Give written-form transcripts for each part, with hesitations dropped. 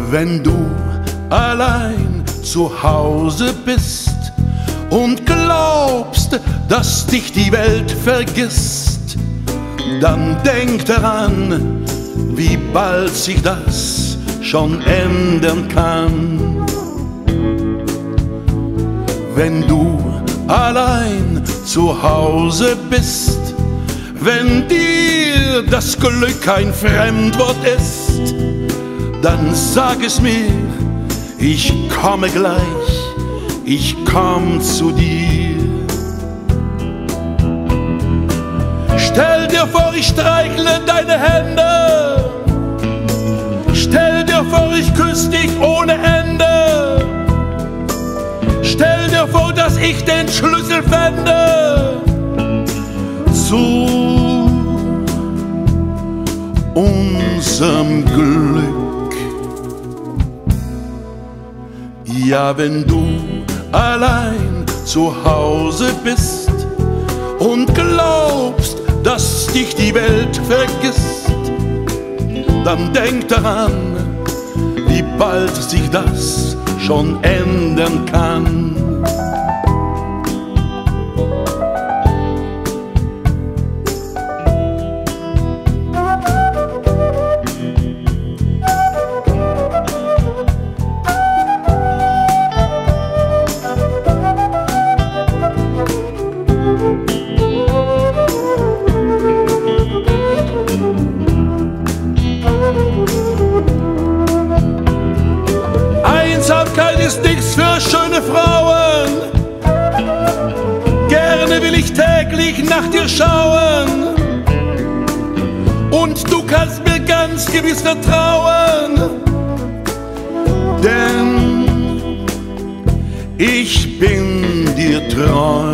Wenn du allein zu Hause bist und glaubst, dass dich die Welt vergisst, dann denk daran, wie bald sich das schon ändern kann. Wenn du allein zu Hause bist, wenn dir das Glück ein Fremdwort ist, dann sag es mir, ich komme gleich, ich komm zu dir. Stell dir vor, ich streichle deine Hände, stell dir vor, ich küss dich ohne Ende, stell dir vor, dass ich den Schlüssel fände zu unserem Glück. Ja, wenn du allein zu Hause bist und glaubst, dass dich die Welt vergisst, dann denk daran, wie bald sich das schon ändern kann. Einsamkeit ist nichts für schöne Frauen. Gerne will ich täglich nach dir schauen. Und du kannst mir ganz gewiss vertrauen, denn ich bin dir treu.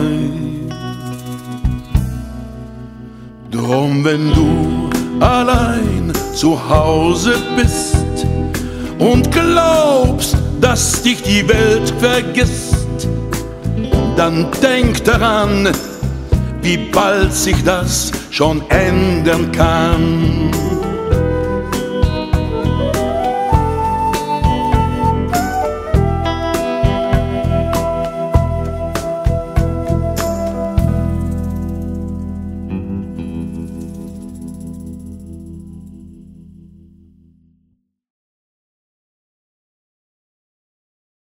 Drum, wenn du allein zu Hause bist und glaubst, dass dich die Welt vergisst, dann denk daran, wie bald sich das schon ändern kann.